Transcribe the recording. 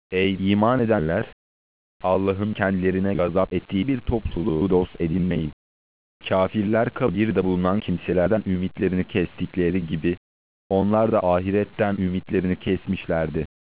Ey iman edenler! Allah'ın kendilerine gazap ettiği bir topluluğu dost edinmeyin. Kafirler kabirde bulunan kimselerden ümitlerini kestikleri gibi, onlar da ahiretten ümitlerini kesmişlerdi.